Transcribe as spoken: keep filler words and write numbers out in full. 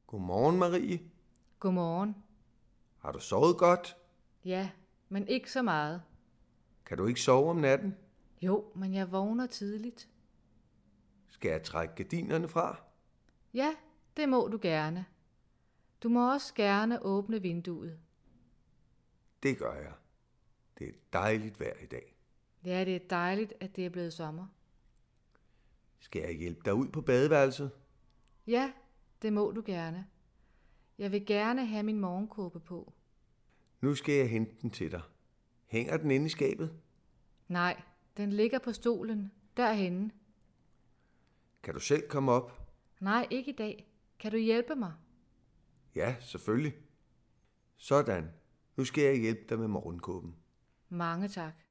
Godmorgen, Marie. Godmorgen. Har du sovet godt? Ja, men ikke så meget. Kan du ikke sove om natten? Jo, men jeg vågner tidligt. Skal jeg trække gardinerne fra? Ja, det må du gerne. Du må også gerne åbne vinduet. Det gør jeg. Det er dejligt vejr i dag. Ja, det er dejligt, at det er blevet sommer. Skal jeg hjælpe dig ud på badeværelset? Ja, det må du gerne. Jeg vil gerne have min morgenkåbe på. Nu skal jeg hente den til dig. Hænger den inde i skabet? Nej, den ligger på stolen, derhenne. Kan du selv komme op? Nej, ikke i dag. Kan du hjælpe mig? Ja, selvfølgelig. Sådan. Nu skal jeg hjælpe dig med morgenkåben. Mange tak.